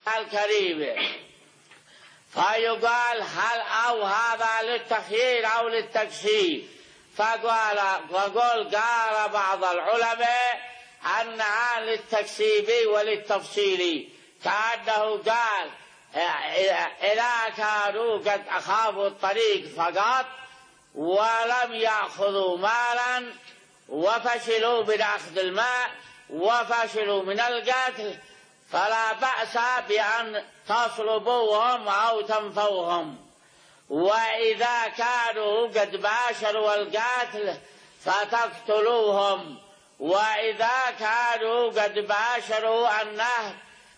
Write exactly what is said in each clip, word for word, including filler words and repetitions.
الكريمة، فيقال هل أو هذا للتخيير أو للتكسير؟ فقال وقال قال بعض العلماء أنها للتكسير وللتفصيل، كأنه قال إذا كانوا قد أخافوا الطريق فقط ولم يأخذوا مالا وفشلوا من أخذ الماء وفشلوا من القتل، فلا بأس بأن تصلبوهم أو تنفوهم. وإذا كانوا قد باشروا القتل فتقتلوهم، وإذا كانوا قد باشروا النهب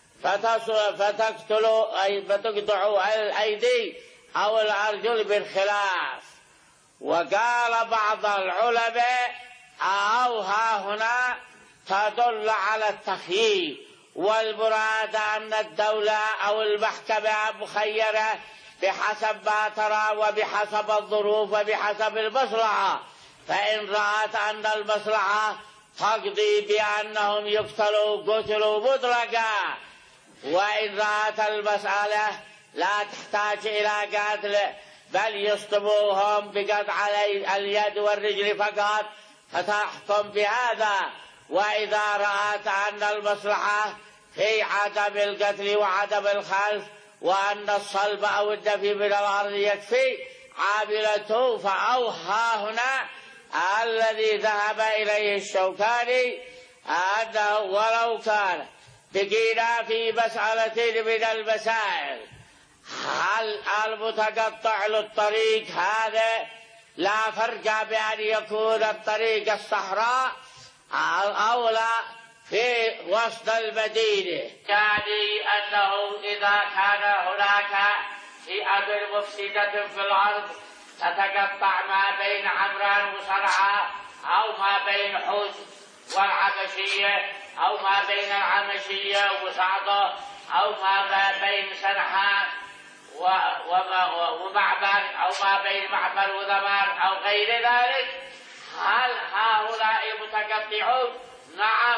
فتقتلوا أي فتقطعوا الأيدي أو الأرجل بالخلاف. وقال بعض العلماء أو ها هنا تدل على التخيير، والمراد أن الدولة أو المحكمة مخيرة بحسب ما ترى وبحسب الظروف وبحسب المصلحة، فإن رأت أن المصلحة تقضي بأنهم يقتلوا قتلوا مطلقا، وإن رأت المسألة لا تحتاج إلى قتل بل يصطبوهم بقطع اليد والرجل فقط فتحكم بهذا. وإذا رأت أن المصلحة في عدم القتل وعدم الخلف وأن الصلب أو الدفي من الأرض يكفي عاملته، فأوها هنا الذي ذهب إليه الشوكاني أنه ولو كان بقينا في مسألة من المسائل هل المتقطع للطريق هذا لا فرق بأن يكون الطريق الصحراء أو لا في وسط المدينة، يعني أنه إذا كان هناك فئة مفسدة في الأرض تتقطع ما بين عمران وصنعاء أو ما بين حوش والعمشية أو ما بين العمشية وصعدة أو ما بين سنحاء ومعبر أو ما بين معبر وذمار أو غير ذلك، هل هؤلاء متقطعون؟ نعم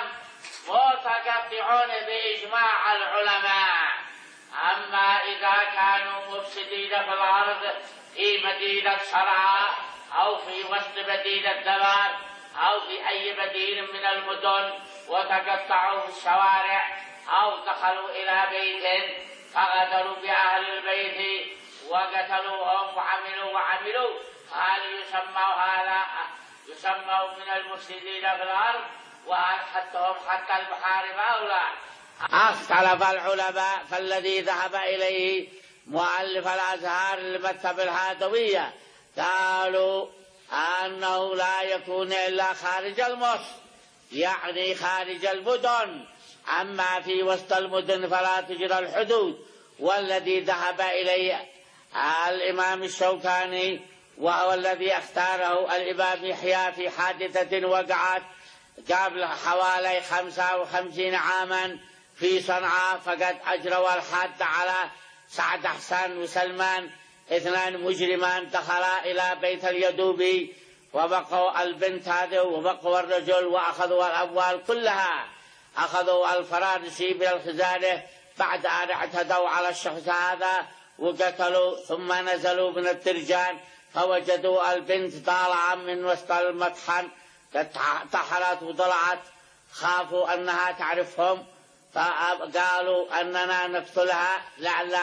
متقطعون بإجماع العلماء. أما إذا كانوا مفسدين في الأرض في مدينة صنعاء أو في وسط مدينة دمار أو في أي مدينة من المدن وتقطعوا في الشوارع أو دخلوا إلى بيت فغدروا بأهل البيت وقتلوهم وعملوا وعملوا، هل يسموا هذا يسموا من المفسدين في الأرض وهل حتهم حتى المحارم أو لا؟ اختلف العلماء، فالذي ذهب إليه مؤلف الأزهار المكتب الهادوية قالوا أنه لا يكون إلا خارج المصر، يعني خارج المدن، أما في وسط المدن فلا تجرى الحدود. والذي ذهب إليه الإمام الشوكاني وهو الذي اختاره الإمام يحيى في حادثة وقعت قبل حوالي خمسة وخمسين عاما في صنعاء، فقد أجروا الحد على سعد حسن وسلمان، اثنان مجرمان دخلا إلى بيت اليدوبي وبقوا البنت هذه وبقوا الرجل وأخذوا الأموال كلها، أخذوا الفرادسي من الخزانة بعد أن اعتدوا على الشخص هذا وقتلوا، ثم نزلوا من الترجان فوجدوا البنت طالعة من وسط المطحن انتحرت وطلعت، خافوا أنها تعرفهم فقالوا أننا نقتلها لعل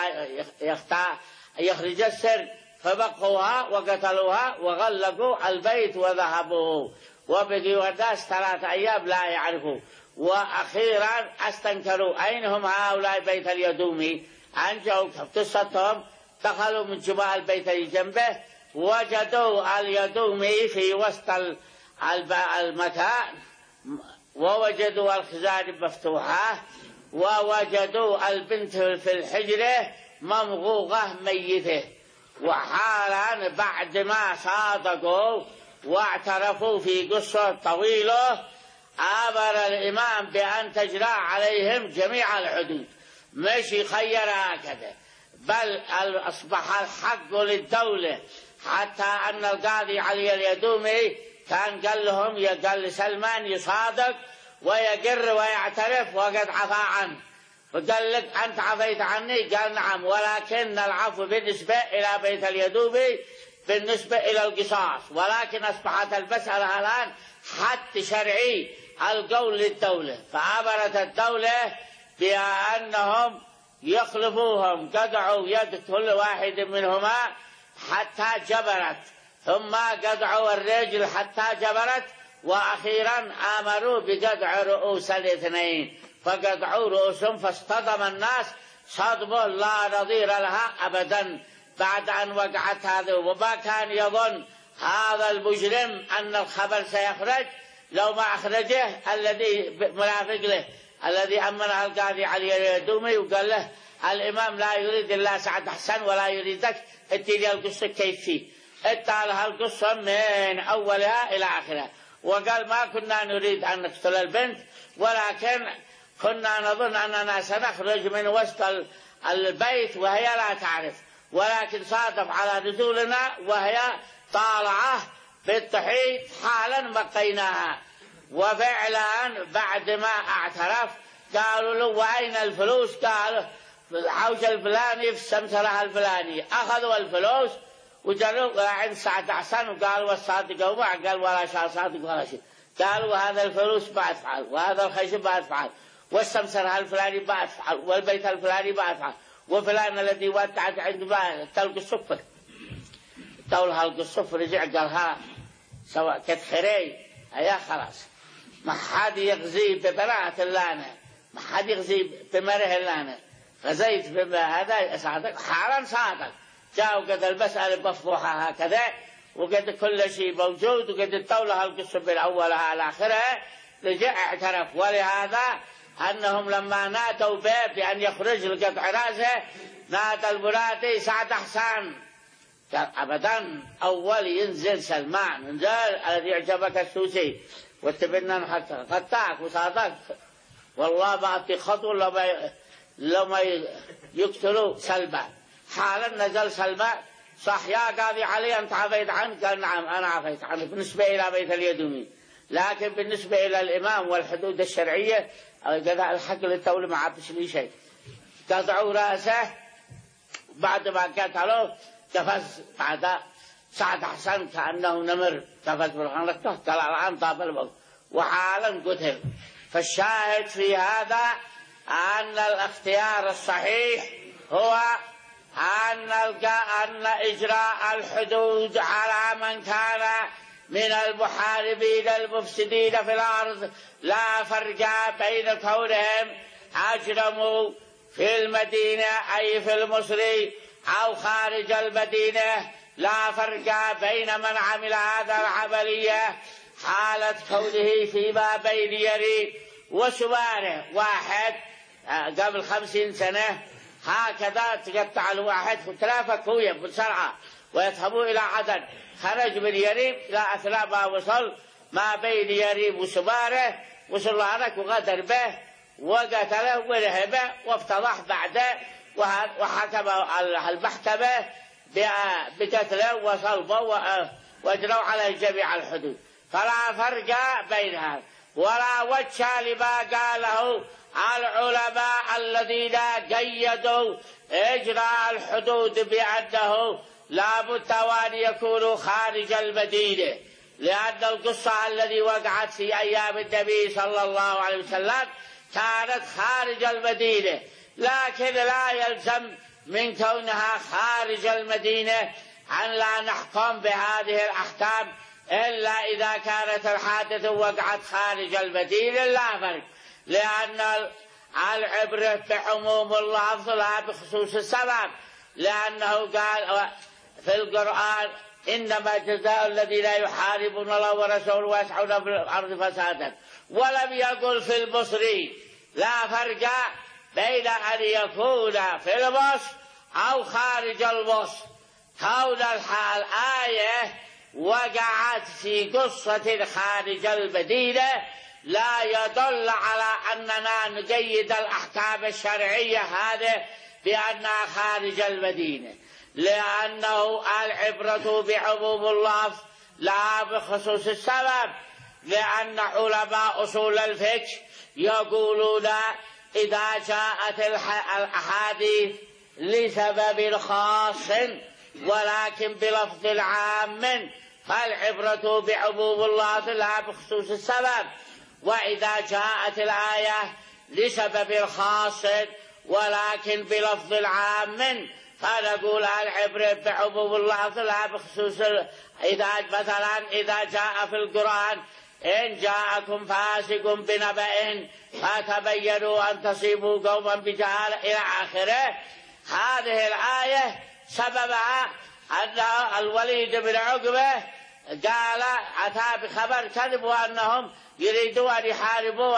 يخرج السر، فبقوها وقتلوها وغلقوا البيت وذهبوا، وبقيوا الناس ثلاثة أيام لا يعرفوا. وأخيرا استنكروا أين هم هؤلاء بيت اليدومي، أنجوا قصتهم، دخلوا من جبال البيت اللي جنبه وجدوا اليدومي في وسط المكان، ووجدوا الخزان مفتوحة، ووجدوا البنت في الحجرة ممغوغة ميتة. وحالا بعد ما صادقوا واعترفوا في قصة طويلة أمر الإمام بأن تجرى عليهم جميع الحدود، مش يخير هكذا، بل أصبح الحق للدولة، حتى أن القاضي علي اليدومي كان قال لهم قال لسلمان يصادق ويقر ويعترف وقد عفى عنه، فقال لك أنت عفيت عني؟ قال نعم، ولكن العفو بالنسبة إلى بيت اليدوبي بالنسبة إلى القصاص، ولكن أصبحت المسألة الآن حد شرعي القول للدولة، فعبرت الدولة بأنهم يخلفوهم، قطعوا يد كل واحد منهما حتى جبرت، ثم قطعوا الرجل حتى جبرت، وأخيرا آمروا بقطع رؤوس الاثنين، فقطعوا رؤوسهم، فاصطدم الناس صدمة لا نظير لها أبدا بعد أن وقعت هذا. وما كان يظن هذا المجرم أن الخبر سيخرج لو ما أخرجه الذي منافق له، الذي أمنه القاضي علي اليدومي وقال له الإمام لا يريد إلا سعد حسن ولا يريدك، اتي القصة كيف فيه، اتى لها القصة من أولها إلى آخرها، وقال ما كنا نريد أن نقتل البنت، ولكن كنا نظن أننا سنخرج من وسط البيت وهي لا تعرف، ولكن صادف على نزولنا وهي طالعة بالتحيط حالا بقيناها. وفعلا بعد ما اعترف قالوا له وأين الفلوس؟ قال في الحوش الفلاني في السمسرة الفلاني. أخذوا الفلوس وجروا عند سعد حسن وقالوا والصادق وما قال ولا شيء صادق ولا شيء، قالوا هذا الفلوس بأفعل، وهذا الخشب بأفعل، والسمسرة الفلاني بأفعل، والبيت الفلاني بأفعل، وفلان الذي ودعت عند تلقى الصفر تولها حلق الصفر رجع قالها سواء كانت خيري هيا خلاص ما حد يغزي ببراءة اللعنة، ما حد يغزي بمره اللعنة، غزيت بهذا صادق حالا صادق. جاءوا قد المسألة مفضوحة هكذا، وقد كل شيء موجود، وقد الطولة القصة من أولها على آخرها، رجع اعترف. ولهذا أنهم لما نادوا به بأن يخرج لقطع راسه نادى المنادي سعد حسن، قال أبدا أول ينزل سلمان انزل الذي أعجبك السوسي واتبنى حتى قطعك وصادق، والله ما أعطي خطوة لما لما يقتلوا سلمان. حالا نزل سلمان صح يا قاضي علي أنت عفيت عنه؟ قال نعم أنا عفيت عنه بالنسبة إلى بيت اليدومي، لكن بالنسبة إلى الإمام والحدود الشرعية قضاء الحق للدولة ما عبش لي شيء. قطعوا رأسه، بعد ما قتلوه قفز بعد سعد حسن كأنه نمر قفز بالغنطة طلع الآن طاب الموت وحالا قتل. فالشاهد في هذا أن الاختيار الصحيح هو أن أن إجراء الحدود على من كان من المحاربين المفسدين في الأرض لا فرق بين كونهم أجرموا في المدينة أي في المصري أو خارج المدينة، لا فرق بين من عمل هذا العملية حالة كونه فيما بين يريد وسبانه. واحد قبل خمسين سنة هكذا تقطع الواحد في ثلاثة كوية بسرعة ويذهبوا إلى عدن، خرج من يريب إلى أثناء ما وصل ما بين يريب وسباره وصل هناك وغدر به وقتله ورهبه وافتضح بعده، وحكم المحكمة بقتله وصلبه واجروا على جميع الحدود. فلا فرق بينها ولا وجه لما قاله العلماء الذين قيدوا إجراء الحدود بأنه لا بد وأن يكونوا خارج المدينة، لأن القصة التي وقعت في أيام النبي صلى الله عليه وسلم كانت خارج المدينة، لكن لا يلزم من كونها خارج المدينة أن لا نحكم بهذه الأحكام إلا إذا كانت الحادثة وقعت خارج المدينة، لا فرق، لأن العبرة بعموم اللفظ لا بخصوص السبب، لأنه قال في القرآن إنما جزاء الذين يحاربون الله ورسوله ويسعون في الأرض فسادا، ولم يقل في المصري. لا فرق بين أن يكون في المصر أو خارج المصر. كون الحال آية وقعت في قصة خارج المدينة لا يدل على أننا نقيد الأحكام الشرعية هذه بأنها خارج المدينة، لأنه العبرة بعموم اللفظ لا بخصوص السبب، لأن علماء أصول الفقه يقولون إذا جاءت الأحاديث لسبب خاص ولكن بلفظ عام فالعبرة بعموم اللفظ لا بخصوص السبب، وإذا جاءت الآية لسبب خاص ولكن بلفظ عام فنقول العبرة بعموم اللفظ لا بخصوص ال... إذا مثلا إذا جاء في القرآن إن جاءكم فاسق بنبأ فتبينوا أن تصيبوا قوما بجهالة إلى آخره، هذه الآية سببها أن الوليد بن عقبة قال أتى بخبر كذب وأنهم يريدون أن يحاربوا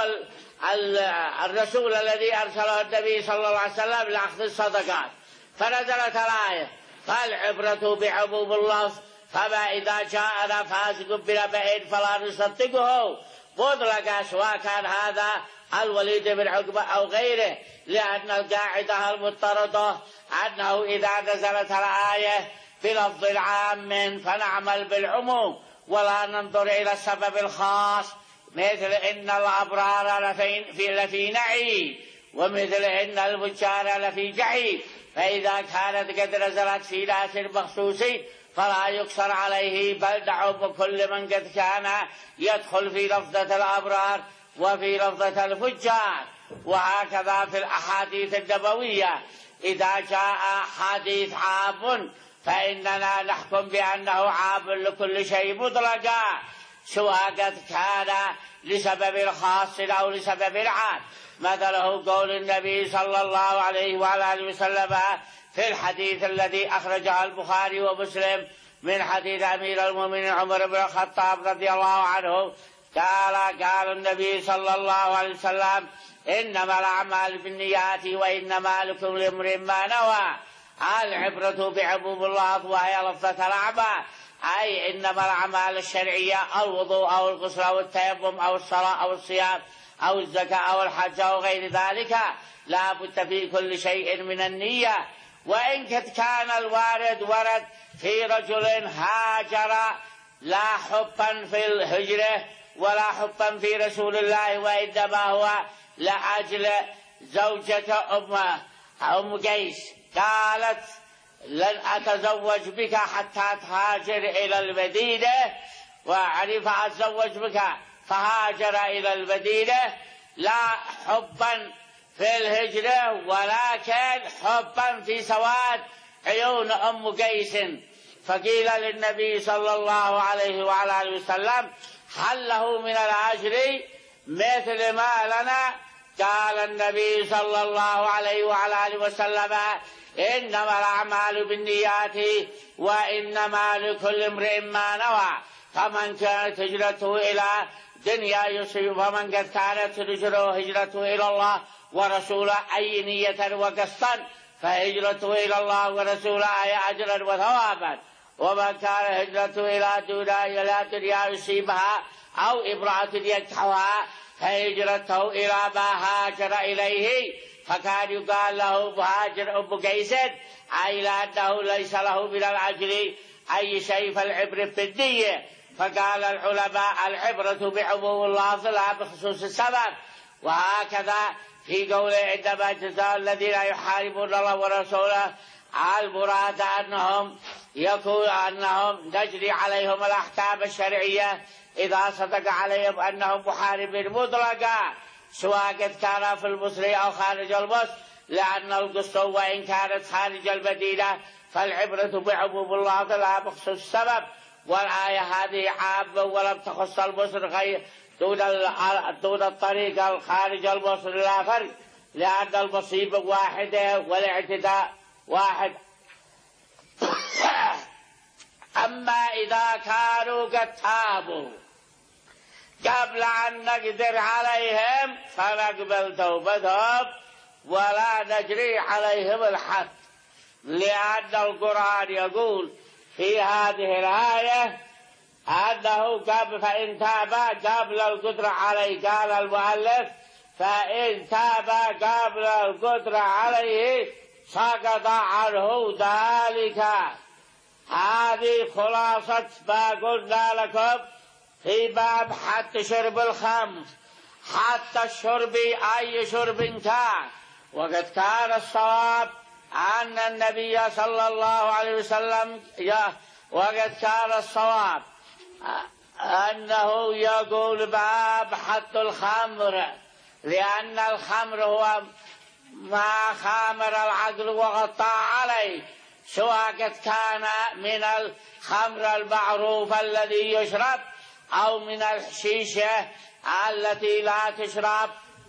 الرسول الذي أرسله النبي صلى الله عليه وسلم لأخذ الصدقات، فنزلت الآية فالعبرة بعموم اللفظ، فما إذا جاءنا فاسق بنبأ فلا نصدقه مطلقا سواء كان هذا الوليد بن عقبة أو غيره، لأن القاعدة المضطردة أنه إذا نزلت الآية بلفظ عام فنعمل بالعموم ولا ننظر إلى السبب الخاص، مثل إن الأبرار لفي, لفي نعيم ومثل إن الفجار لفي جحيم، فإذا كانت قد نزلت في ناس مخصوصين فلا يقصر عليه بل دعوا كل من قد كان يدخل في لفظة الأبرار وفي لفظة الفجار. وهكذا في الأحاديث النبوية إذا جاء حديث عام فإننا نحكم بأنه عام لكل شيء مطلقا سواء قد كان لسبب خاص أو لسبب عام. مثله قول النبي صلى الله عليه وعلى آله وسلم في الحديث الذي أخرجه البخاري ومسلم من حديث أمير المؤمنين عمر بن الخطاب رضي الله عنه قال قال النبي صلى الله عليه وسلم إنما الأعمال بالنيات وإنما لكل امرئ ما نوى. العبرة بعموم اللفظ وهي لفظة الأعمال، أي إنما الأعمال الشرعية الوضوء أو الغسل أو التيمم أو الصلاة أو الصيام أو الزكاة أو الحج أو غير ذلك لا بد في كل شيء من النية. وإن كان الوارد ورد في رجل هاجر لا حبا في الهجرة ولا حبا في رسول الله وإنما هو لأجل زوجة أم أم قيس قالت لن أتزوج بك حتى تهاجر إلى المدينة، وعرف أتزوج بك فهاجر إلى المدينة لا حبا في الهجرة ولكن حبا في سواد عيون أم قيس، فقيل للنبي صلى الله عليه وعلى آله وسلم هل له من الأجر مثل ما لنا؟ قال النبي صلى الله عليه وعلى آله وسلم إنما الأعمال بالنيات وإنما لكل امرئ ما نوى، فمن كانت هجرته إلى دنيا يصيب فمن قد كانت هجرته إلى الله ورسوله أي نية وقصدا فهجرته إلى الله ورسوله أي أجرا وثوابا، ومن كان هجرته إلى إلى دنيا يصيبها أو امرأة ينكحها فهجرته إلى ما هاجر إليه، فكان يقال له مهاجر أم قيس أي لأنه ليس له من الأجر أي شيء فالعبرة بالنية. فقال العلماء العبرة بعموم اللفظ لا بخصوص السبب. وهكذا في قوله عندما جزاء الذين يحاربون الله ورسوله المراد أنهم يكون أنهم نجري عليهم الأحكام الشرعية إذا صدق عليهم أنهم محاربين مطلقا سواء قد كان في المصر أو خارج المصر، لأن القصة وإن كانت خارج المدينة فالعبرة بعموم اللفظ لا بخصوص السبب. والآية هذه عامة ولم تخص المصر غير دون دون الطريق الخارج المصر لا فرق، لأن المصيبة واحدة والاعتداء واحد. أما إذا كانوا قد تابوا قبل أن نقدر عليهم فنقبل توبتهم ولا نجري عليهم الحد، لأن القرآن يقول في هذه الآية أنه قبل فإن تابا قبل القدرة عليه، قال المؤلف فإن تابا قبل القدرة عليه سقط عنه ذلك. هذه خلاصة ما قلنا لكم في باب حد شرب الخمر. حتى الشرب أي شرب كان. وقد كان الصواب أن النبي صلى الله عليه وسلم وقد كان الصواب أنه يقول باب حد الخمر، لأن الخمر هو ما خامر العقل وغطى عليه، سواء قد كان من الخمر المعروف الذي يشرب أو من الحشيشة التي لا تشرب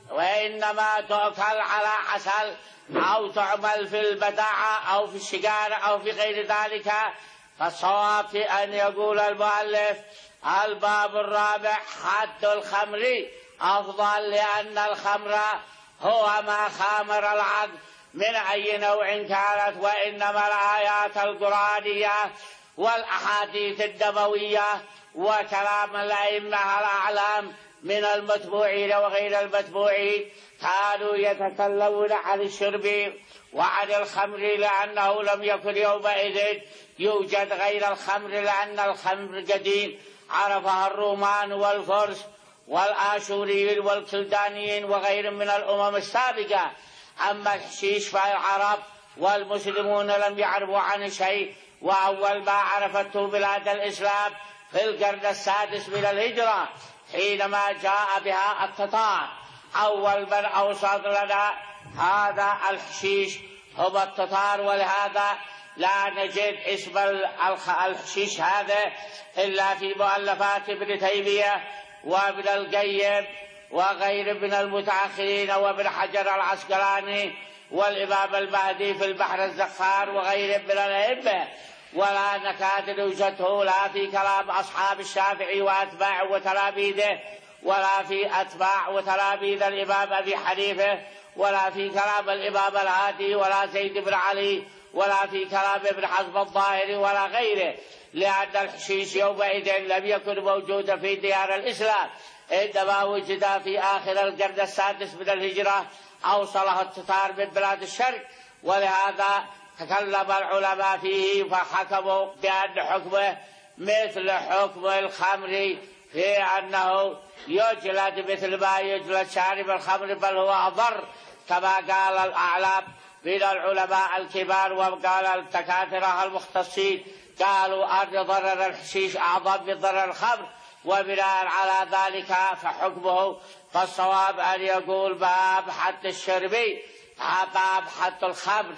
وإنما تؤكل على عسل أو تعمل في البداعة أو في السجارة أو في غير ذلك. فالصواب في أن يقول المؤلف الباب الرابع حد الخمر أفضل، لأن الخمر هو ما خامر العقل من أي نوع كانت، وإنما الآيات القرآنية والأحاديث النبوية وكلام الأئمة الأعلام من المتبوعين وغير المتبوعين كانوا يتكلمون عن الشرب وعن الخمر، لأنه لم يكن يومئذ يوجد غير الخمر، لأن الخمر قديم عرفها الرومان والفرس والآشوريين والكلدانيين وغيرهم من الأمم السابقة. أما الحشيش فالعرب والمسلمون لم يعرفوا عنه شيء، وأول ما عرفته بلاد الإسلام في القرن السادس من الهجرة حينما جاء بها التتار. أول من أوصل لنا هذا الحشيش هم التتار، ولهذا لا نجد اسم الحشيش هذا إلا في مؤلفات ابن تيمية وابن القيم وغير من المتأخرين وابن حجر العسقلاني والإمام المهدي في البحر الزخار وغير من الأئمة، ولا نكاد نوجده لا في كلام أصحاب الشافعي وأتباعه وتلاميذه، ولا في أتباع وتلاميذ الإمام أبي حنيفة، ولا في كلام الإمام الهادي، ولا زيد بن علي، ولا في كلام ابن حزم الظاهري ولا غيره، لأن الحشيش يومئذ لم يكن موجودا في ديار الإسلام، عندما وجد في آخر القرن السادس من الهجرة أوصله التتار من بلاد الشرق. ولهذا تكلم العلماء فيه فحكموا بأن حكمه مثل حكم الخمر، في أنه يجلد مثل ما يجلد شارب الخمر، بل هو أضر، كما قال الأعلام من العلماء الكبار وقال الدكاترة المختصين قالوا أن ضرر الحشيش أعظم من ضرر الخمر. وبناء على ذلك فحكمه فالصواب أن يقول باب حد الشرب، باب حد الخمر،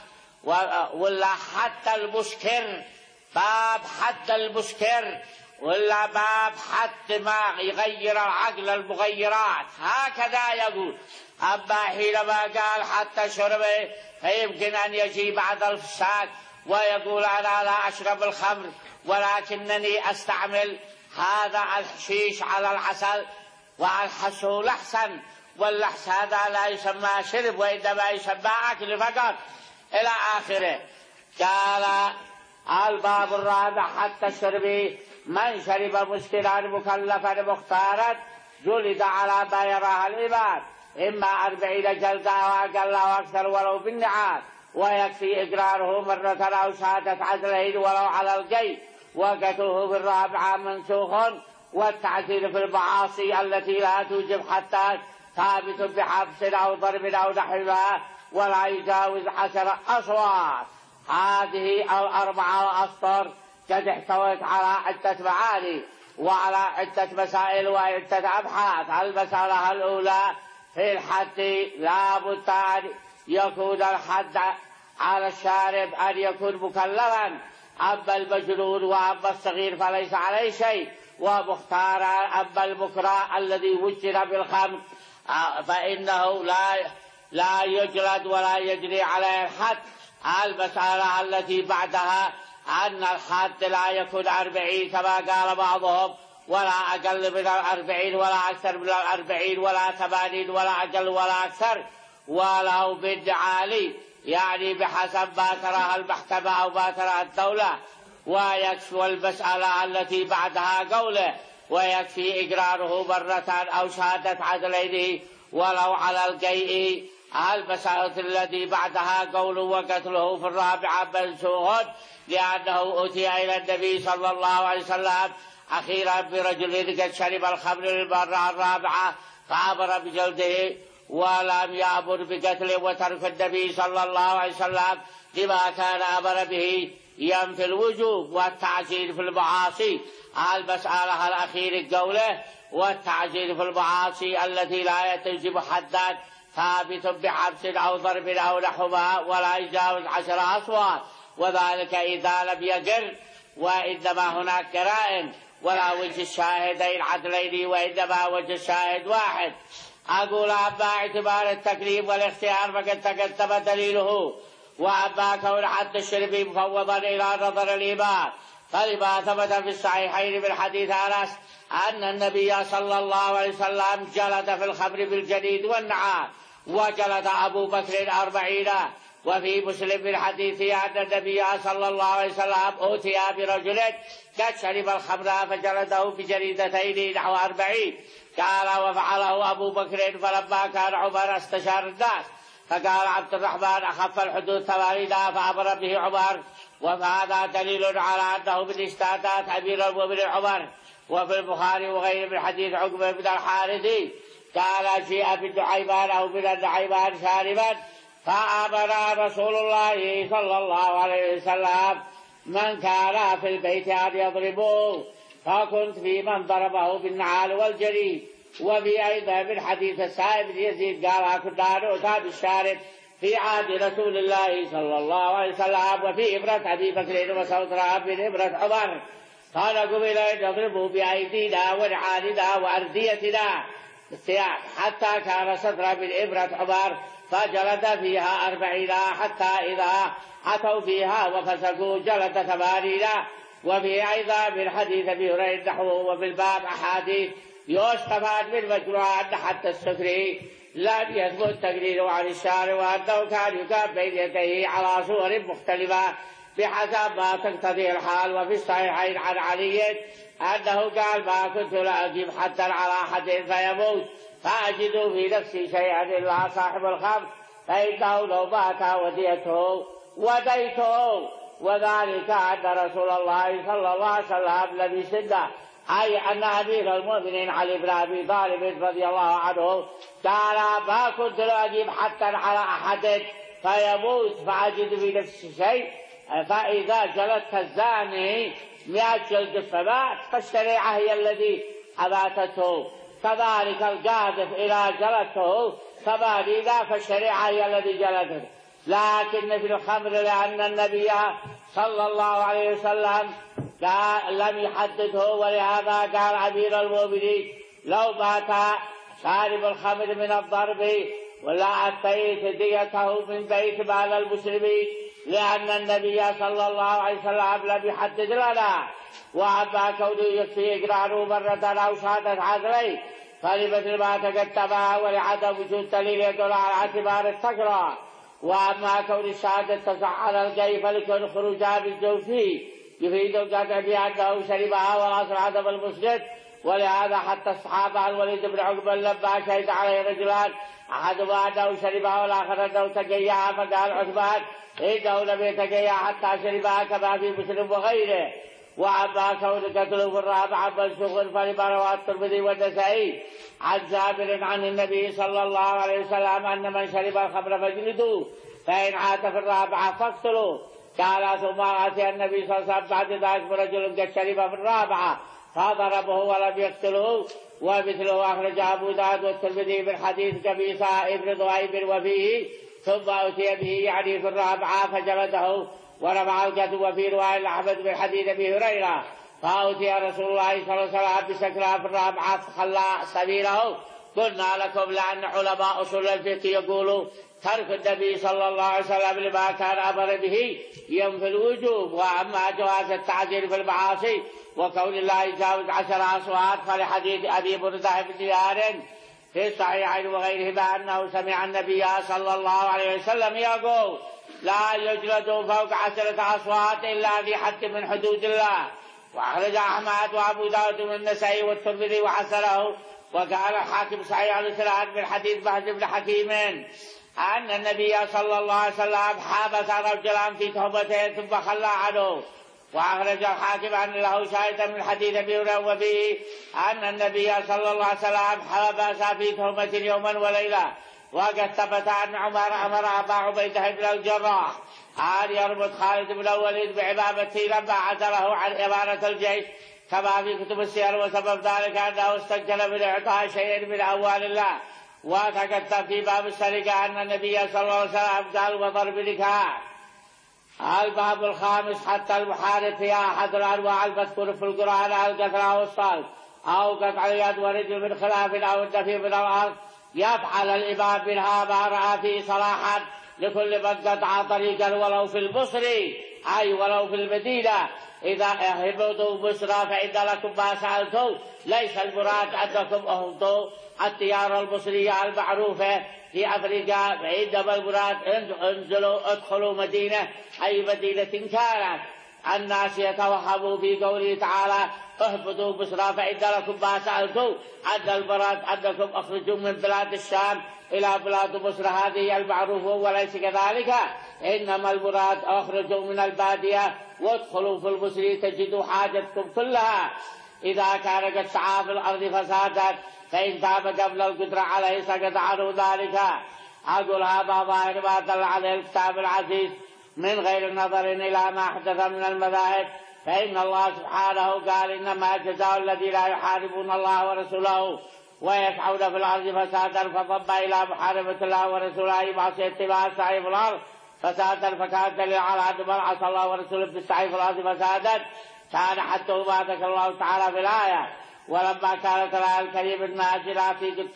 ولا حتى المسكر، باب حد المسكر، ولا باب حد ما يغير العقل المغيرات، هكذا يقول. أما حينما قال حتى الشرب فيمكن أن يجي بعد الفساد ويقول أنا لا أشرب الخمر ولكنني أستعمل هذا الحشيش على العسل والحسه لحسا، واللحس هذا لا يسمى شرب وإنما يسمى أكل فقط إلى آخره. قال الباب الرابع حتى الشرب من شرب مسكرا مكلفا مختارا جلد على ما يراه العباد، إما أربعين جلدة وأقل وأكثر ولو بالنعال، ويكفي إقراره مرة أو شهادة عدلين ولو على القي، وقتله في الرابعة منسوخ، والتعزير في المعاصي التي لا توجب حتى ثابت بحبس أو ضرب أو نحوها ولا يجاوز عشر أصوات. هذه الأربعة أسطر قد احتوت على عدة معاني وعلى عدة مسائل وعدة أبحاث. المسألة الأولى في الحد لا بد أن يكون الحد على الشارب أن يكون مكلفا، أما المجنون وأما الصغير فليس عليه شيء، ومختارا. أما المكره الذي وجد بالخمر فإنه لا لا يجلد ولا يجري عليه الحد. المسألة التي بعدها أن الحد لا يكون أربعين كما قال بعضهم، ولا أقل من الأربعين ولا أكثر من الأربعين ولا ثمانين ولا أقل ولا أكثر، ولو بالنعال، يعني بحسب ما تراها المحكمة أو ما تراها الدولة. ويكفي المسألة التي بعدها قوله ويكفي إقراره مرة أو شهادة عدلين ولو على القيء. المسألة التي بعدها قوله وقتله في الرابعة منسوخ، لأنه أتي إلى النبي صلى الله عليه وسلم أخيرا برجل قد شرب الخمر للمرة الرابعة فأمر بجلده ولم يأمر بقتله وترك النبي صلى الله عليه وسلم لما كان أمر به ينفي الوجوب والتعزير في المعاصي. المسألة الأخيرة قوله والتعزير في المعاصي التي لا تجب حدا ثابت بحبس أو ضرب أو نحوها ولا يجاوز عشر أصوات، وذلك إذا لم يقر، وإنما هناك قرائن ولا وجه الشاهدين عدلين وإنما وجه الشاهد واحد. أقول أما اعتبار التكليف والاختيار فقد تقدم دليله، وأما كون حد الشرب مفوضا إلى نظر الإمام فلما ثبت في الصحيحين من حديث أنس أن النبي صلى الله عليه وسلم جلد في الخمر بالجديد والنعام وجلد أبو بكر أربعين. وفي مسلم من حديث أن النبي صلى الله عليه وسلم أوتي برجل قد شرب الخمر فجلده بجريدتين نحو أربعين. قال وفعله أبو بكر فلما كان عمر استشار الناس فقال عبد الرحمن أخف الحدود ثمانين فأمر به عمر. وهذا دليل على أنه من استعداد أمير المؤمنين عمر. وفي البخاري وغيره من حديث عقبة بن الحارث قال جيء بالنعيمان أو من النعيمان شاربا فأمر رسول الله صلى الله عليه وسلم من كان في البيت أن يضربوه فكنت في من ضربه بالنعال والجري. وفي أيضا من حديث السائب بن يزيد قال كنا نؤتى بالشارب في عهد رسول الله صلى الله عليه وسلم وفي إبرة أبي بكر وسودراء من إبرة عمر فنقوم إلى أن نضربه بأيدينا ونعالنا وأرديتنا حتى كان صدر من إبرة عمر فجلد فيها أربعين حتى إذا أتوا فيها وفسقوا جلد ثمانين. وفي أيضا من حديث أبي هريرة نحوه. وفي الباب أحاديث يستفاد من مجموعة أن حتى السكري لم يثبت تقريره عن الشارع وأنه كان يقام بين يديه على صور مختلفة بحسب ما تقتضي الحال. وفي الصحيحين عن علي أنه قال ما كنت لأجيب حتى على أحد فيموت فأجد في نفسي شيئا إلا صاحب الخمر فإنه لو مات وديته وديته. وذلك أن رسول الله صلى الله عليه وسلم لم يسد، أي أن أمير المؤمنين علي بن أبي طالب رضي الله عنه قال ما كنت لأجيب حتى على أحد فيموت فأجد في نفسي شيء. فإذا جلدت الزاني مئة جلد فمات فالشريعة هي الذي أماتته، كذلك القاذف إذا جلدته ثمانين فالشريعة هي الذي جلدته. لكن في الخمر لأن النبي صلى الله عليه وسلم لم يحدده، ولهذا قال أمير المؤمنين لو مات شارب الخمر من الضرب ولا أتيت ديته من بيت مال المسلمين، لأن النبي صلى الله عليه وسلم لم يحدد لنا. وأما كونه يكفي إقراره مرة أو شهادة عدلين فلمثل ما تقدم ولعدم وجود دليل يدل على اعتبار التكرار. وأما كون الشهادة تصح على الغيب فلكون خروجها بالجوفي يفيد القطع بأنه شربها والأصل عدم المسجد. ولهذا حتى الصحابة الوليد بن عقبة لما شهد عليه رجلان أحدهما أنه شربها والآخر أنه تقيها فقال عثمان إنه لم يتقيها حتى شربها كما في مسلم وغيره. وأما كون قتله في الرابعة منسوخ فلما رواه الترمذي والنسائي عن جابر عن النبي صلى الله عليه وسلم أن من شرب الخمر فاجلدوه فإن عاد في الرابعة فاقتلوه. قال ثم أتى النبي صلى الله عليه وسلم بعد ذلك برجل قد شرب في الرابعة فضربه ولم يقتله. ومثله أخرج أبو داود والترمذي من حديث قبيصة ابن ذؤيب وفيه ثم أتي به يعني في الرابعة فجلده ورفع القتل. وفي رواية أحمد من حديث أبي هريرة فأتي رسول الله صلى الله عليه وسلم بسكرها في الرابعة فخلى سبيله. قلنا لكم لأن علماء أصول الفقه يقولوا ترك النبي صلى الله عليه وسلم لما كان أمر به ينفي الوجوب. وأما جواز التعجيل في المعاصي وكون الله يجاوز عشر أصوات فلحديث أبي بردة بن ديار في الصحيحين وغيرهما أنه سمع النبي صلى الله عليه وسلم يقول لا يجلد فوق عشرة أصوات إلا في حد من حدود الله. وأخرج أحمد وأبو داود من النسائي والترمذي وحسنه. وقال الحاكم صحيح الإسناد من حديث بهز بن حكيم أن النبي صلى الله عليه وسلم حبس رجلا في تهمته ثم خلى عنه وأخرج الحاكم أن له شاهدا من حديث أبي هريرة وفيه أن النبي صلى الله عليه وسلم حبس في تهمة يوما وليلة. وقد ثبت أن عمر أمر أبا عبيدة بن الجراح أن يربط خالد بن الوليد بعبابته لما عزله عن إمارة الجيش كما في كتب السير، وسبب ذلك أنه استنكر من إعطاء شيء من أموال الله. وتكتب في باب السرقة أن النبي صلى الله عليه وسلم قال وضرب النكاح. الباب الخامس حتى المحارب في أحد الأنواع المذكورة في القرآن القتل أو الصلب أو قطع اليد ورجل من خلاف أو النفي من الأرض يفعل الإمام منها ما رأى فيه صلاحا لكل من قطع طريقا ولو في البصر أي ولو في المدينة. إذا اهبطوا بصرى فإن لكم ما سألتم، ليس المراد أنكم أهبطوا التجارة البصرية المعروفة في أفريقيا، فإنما المراد انزلوا ادخلوا مدينة أي مدينة كانت. الناس يتوهموا في قوله تعالى اهبطوا بصرى فإن لكم ما سألتم أن المراد أنكم أخرجوا من بلاد الشام إلى بلاد مصر هذه المعروفة، وليس كذلك، إنما المراد أخرجوا من البادية وادخلوا في البصر تجدوا حاجتكم كلها. إذا كان قد سعى في الأرض فسادا فإن تاب قبل القدرة عليه سقط عنه ذلك. أقول هذا ظاهر ما دل عليه الكتاب العزيز من غير النظر إلى ما حدث من المذاهب، فإن الله سبحانه قال إنما جزاء الذين لا يحاربون الله ورسوله ويسعون في الأرض فسادا فضم إلى محاربة الله ورسوله معصية اتباع السعي في الأرض فسادا، فكان دليل على أن من عصى الله ورسوله في السعي في الأرض فسادا كان حتى ما ذكر الله تعالى في الآية. ولما كانت الآية الكريمة النازلة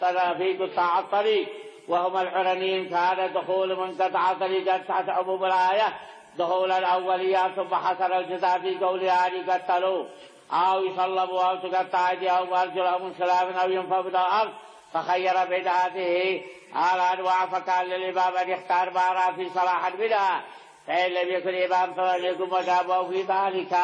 في قطاع الطريق وهم العرنيين كان دخول من قطع طريقا تحت عموم الآية دخول الأولية، ثم حصل الجزاء في قولها أن يقتلوا أو يصلبوا أو تقطع أيديهم وأرجلهم من خلاف أو ينفوا من الأرض، فخير بين هذه الأنواع، فكان للإمام أن يختار ما رأى في صلاحا منها، فإن لم يكن إمام فليكن مذهبه في ذلك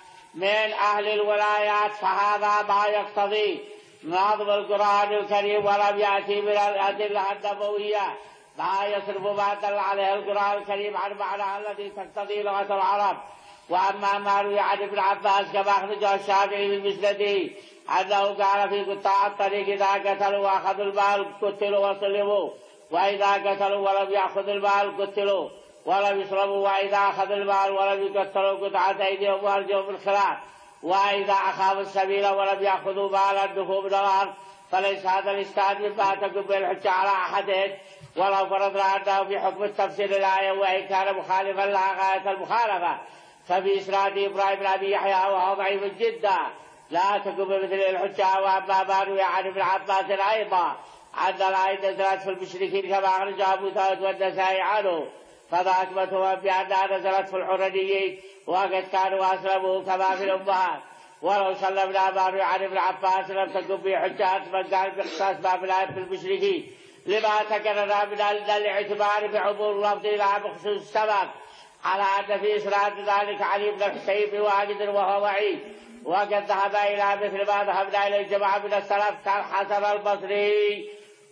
من أهل الولايات، فهذا ما يقتضي نظم القرآن الكريم، ولم يأتي من الأدلة النبوية ما يصرف ما دل عليه القرآن الكريم عن معنى الذي تقتضي لغة العرب. وأما ما روي عن ابن عباس كما أخرجه الشافعي في مسنده أنه قال في قطاع الطريق إذا قتلوا وأخذوا المال قتلوا وصلبوا، وإذا قتلوا ولم يأخذوا المال قتلوا ولم يصلبوا، وإذا أخذوا المال ولم يقتلوا قطعت أيديهم وأرجلهم بالخلاف، وإذا أخافوا السبيل ولم يأخذوا مالا دفوا من الأرض، فليس هذا الإسناد مما تقوم به الحجة على أحدهم، ولو فرضنا أنه في حكم التفسير الآية وإن كان مخالفا لها غاية المخالفة، ففي إسناد إبراهيم بن أبي يحيى وهو ضعيف جدا لا تقوم بمثل الحجة. وأما ما روي عن ابن عباس أيضا أن الآية نزلت في المشركين كما أخرج أبو داود والنسائي عنه، فذاكبتهم بأنها نزلت في الحرنيين وقد كانوا أسلموا كما في الأمهات. ولو سلمنا ما روي عن ابن عباس لم تقم به حجة من قال باختصاص باب الآية في المشركين، لما تكرر من الاعتبار بعموم اللفظ إلى بخصوص السبب، على أن في إسناد ذلك علي بن الحسين بواجد وهو ضعيف، وقد ذهب إلى مثل ما ذهبنا إلى الجماعة من السلف كالحسن البصري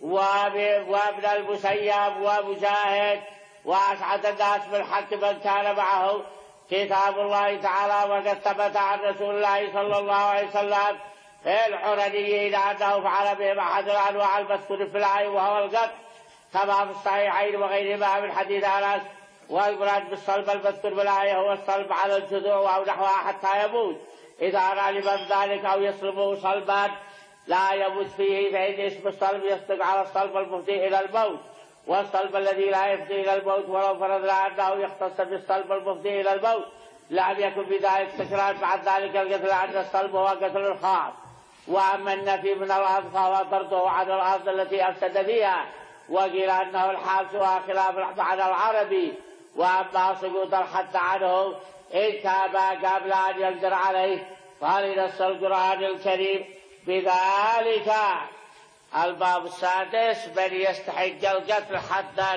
وابن المسيب ومجاهد وأسعد الناس بالحق من كان معه كتاب الله تعالى. وقد ثبت عن رسول الله صلى الله عليه وسلم في الحرنيين أنه فعل بهم أحد الأنواع المذكور في الآية وهو القتل كما في الصحيحين وغيرهما من حديث أنس. والمراد بالصلب المذكور في الآية هو الصلب على الجذوع أو نحوها حتى يموت، إذا علم ذلك أو يصلبه صلبا لا يموت فيه، فإن اسم الصلب يصدق على الصلب المفضي إلى الموت، والصلب الذي لا يفضي إلى الموت ولو فرضنا أنه يختص بالصلب المفضي إلى الموت لم يكن بذلك تكرار بعد ذلك القتل، عن الصلب هو قتل الخاص. وأما النفي من الأرض فهو طرده عن الأرض التي أفسد فيها، وقيل أنه الحابس خلاف معنى العربي. وأما سقوط الحد عنه إن تاب قبل أن يقدر عليه فلنص القرآن الكريم بذلك. الباب السادس من يستحق القتل حدا.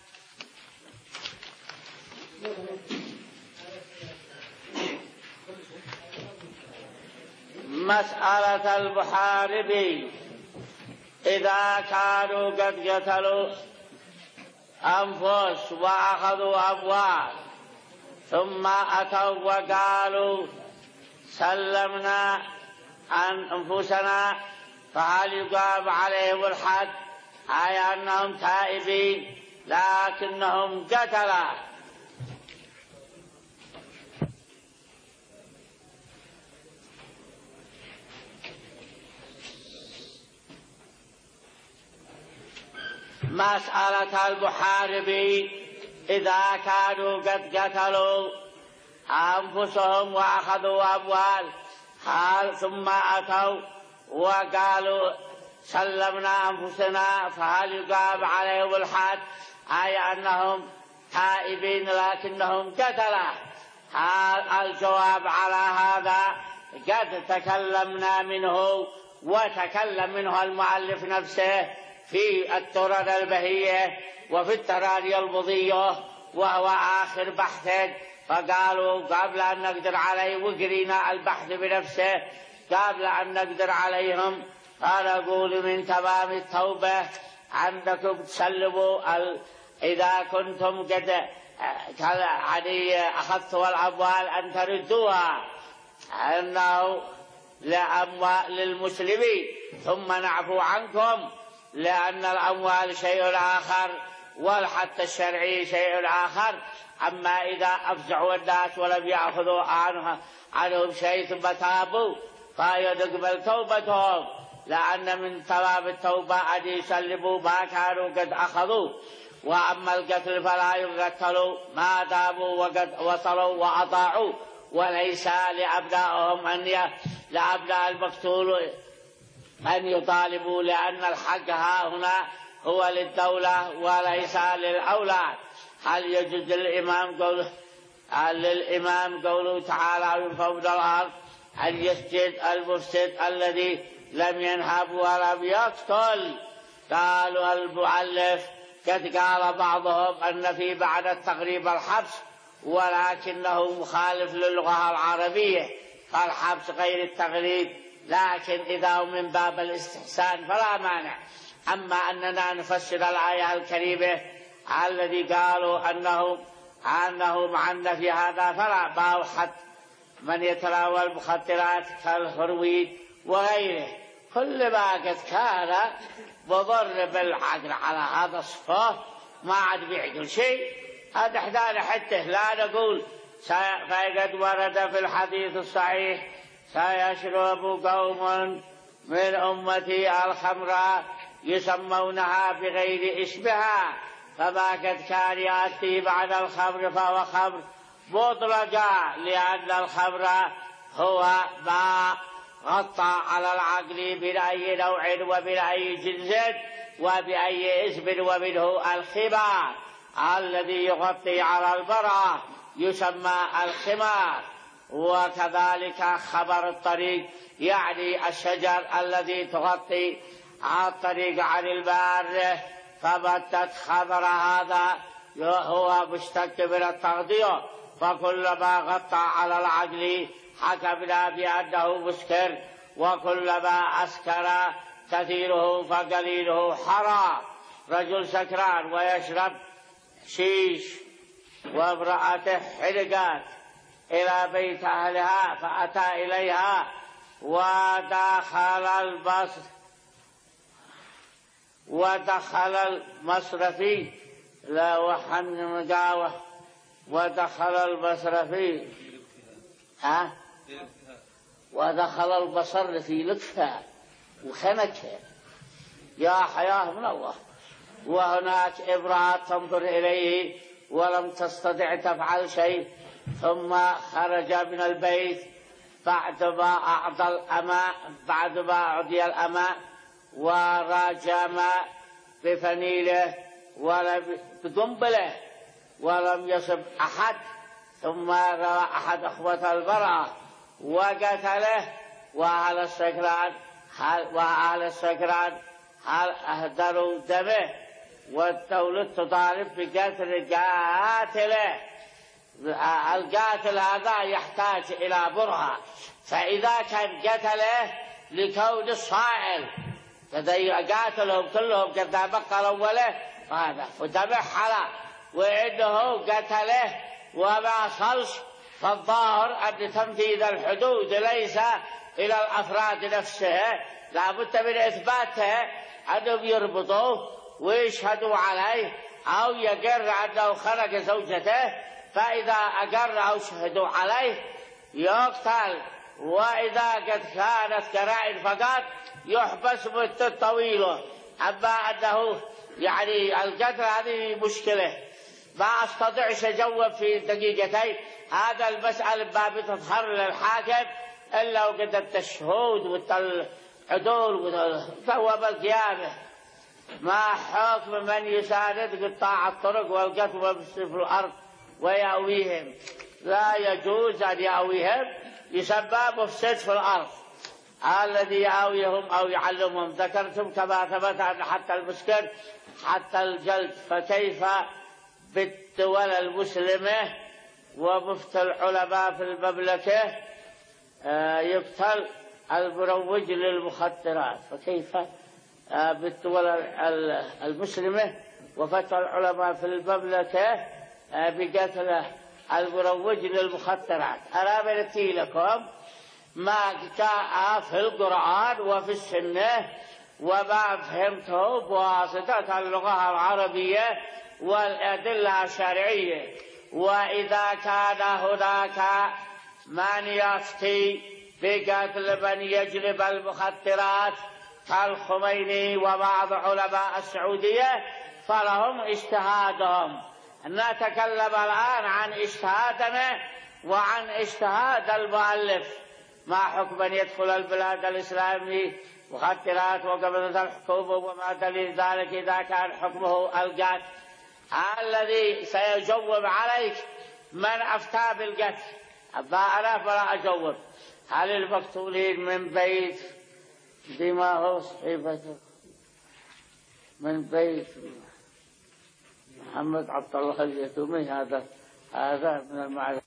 مسألة المحاربين إذا كانوا قد قتلوا أنفس وأخذوا أموال ثم أتوا وقالوا سلمنا عن أنفسنا فهل يقام عليهم الحد؟ أي أنهم تائبين لكنهم قتلى. مسألة المحاربين إذا كانوا قد قتلوا أنفسهم وأخذوا أموال ثم أتوا وقالوا سلمنا أنفسنا فهل يقام عليهم الحد؟ أي أنهم تائبين لكنهم قتلى. الجواب على هذا قد تكلمنا منه وتكلم منه المؤلف نفسه في الترد البهية وفي التراري البضية وهو آخر بحث، فقالوا قبل أن نقدر عليه وقرينا البحث بنفسه قبل أن نقدر عليهم فنقول من تمام التوبة عندكم تسلموا ال... إذا كنتم قد يعني أخذتوا الأموال أن تردوها أنه لأموال للمسلمين ثم نعفو عنكم، لأن الأموال شيء آخر والحد الشرعي شيء آخر. أما إذا أفزعوا الناس ولم يأخذوا عنها عنهم شيء ثم تابوا فيقبل توبتهم، لأن من ثواب التوبة أن يسلموا ما كانوا قد أخذوا. وأما القتل فلا يقتلوا ما داموا وقد وصلوا وأطاعوا، وليس لأبنائهم أن ي... لأبناء المقتول أن يطالبوا، لأن الحق ها هنا هو للدولة وليس للأولاد. هل يجوز للإمام قوله للإمام قوله تعالى من فوق الأرض أن يسجد المفسد الذي لم ينهب ولم يقتل؟ قالوا المؤلف قد قال بعضهم أن في بعد التغريب الحبس، ولكنه مخالف للغة العربية، فالحبس غير التغريب، لكن إذا من باب الاستحسان فلا مانع. أما أننا نفسر الآية الكريمة الذي قالوا أنه أنه معنا في هذا فلا باوحت من يتناول المخدرات كالهروين وغيره، كل ما قد كان مضر بالعقل على هذا الصفات ما عاد بيعقل شيء. هذا احدانا حتى لا نقول فقد ورد في الحديث الصحيح سيشرب قوم من أمتي الخمر يسمونها بغير اسمها، فما قد كان يأتي بعد الخمر فهو خمر مطلقا، لأن الخمر هو ما غطى على العقل بأي نوع وبأي جنس وبأي اسم، ومنه الخمار الذي يغطي على المرأة يسمى الخمار. وكذلك خبر الطريق يعني الشجر الذي تغطي على الطريق عن البار، فبتت خبر هذا هو مشتق من التغطية، فكلما غطى على العقل حكمنا بأنه مسكر، وكلما أسكر كثيره فقليله حرام. رجل سكران ويشرب شيش وامرأته حرقت إلى بيت أهلها فأتى إليها ودخل البصر ودخل المصرفي لا وحن مقاوة ودخل المصرفي ها ودخل البصر في لطفها وخنكها يا حياه من الله. وهناك امرأة تنظر إليه ولم تستطع تفعل شيء، ثم خرج من البيت بعدما أعطى الأماء بعدما أعطي الأماء وراجم بفنيله ولم بقنبله ولم يصب أحد، ثم روى أحد أخوة المرأة وقتله. وأهل السكران وأهل السكران أهدروا دمه، والدولة تطالب بقتل قاتله. القاتل هذا يحتاج إلى برهة، فإذا كان قتله لكون الصائل إذا قاتلهم كلهم قد بقى الأوله هذا ودمه حلال، وإنه قتله وما صلش، فالظاهر أن تنفيذ الحدود ليس إلى الأفراد نفسها، لا بد من إثباتها، أنهم يربطوه ويشهدوا عليه أو يقر أنه خرج زوجته، فإذا أقر أو شهدوا عليه يقتل، وإذا قد كانت قرائن فقط يحبس مدة طويلة. أما أنه يعني القتل هذه مشكلة ما أستطيعش أجاوب في دقيقتين، هذا المسألة ما بتظهر للحاكم إلا وقد الشهود والحضور وثواب القيامة. ما حكم من يساند قطاع الطرق والقتل والمفسد في الأرض ويأويهم؟ لا يجوز أن يأويهم، يسمى مفسد في الأرض الذي يأويهم أو يعلمهم. ذكرتم كما ثبت أن حتى المسكر حتى الجلد، فكيف بالدول المسلمة ومفتى العلماء في المملكة يقتل المروج للمخدرات؟ فكيف بالدول المسلمة وفتوى العلماء في المملكة بقتل المروج للمخدرات؟ أنا بنتي لكم ما جاء في القرآن وفي السنة وما فهمته بواسطة اللغة العربية والأدلة الشرعية. وإذا كان هناك من يفتي بقتل من يجلب المخدرات كالخميني وبعض علماء السعودية فلهم اجتهادهم. نتكلم الآن عن اجتهادنا وعن اجتهاد المؤلف. ما حكم أن يدخل البلاد الإسلامي مخدرات وقبضة الحكومة وما دليل ذلك إذا كان حكمه القتل؟ الذي سيجوب عليك من أفتى بالقتل، أما أنا فلا أجوب. هل المقتولين من بيت بما هو صحيفته من بيت محمد عبد الله اليتومي هذا هذا من المعرفة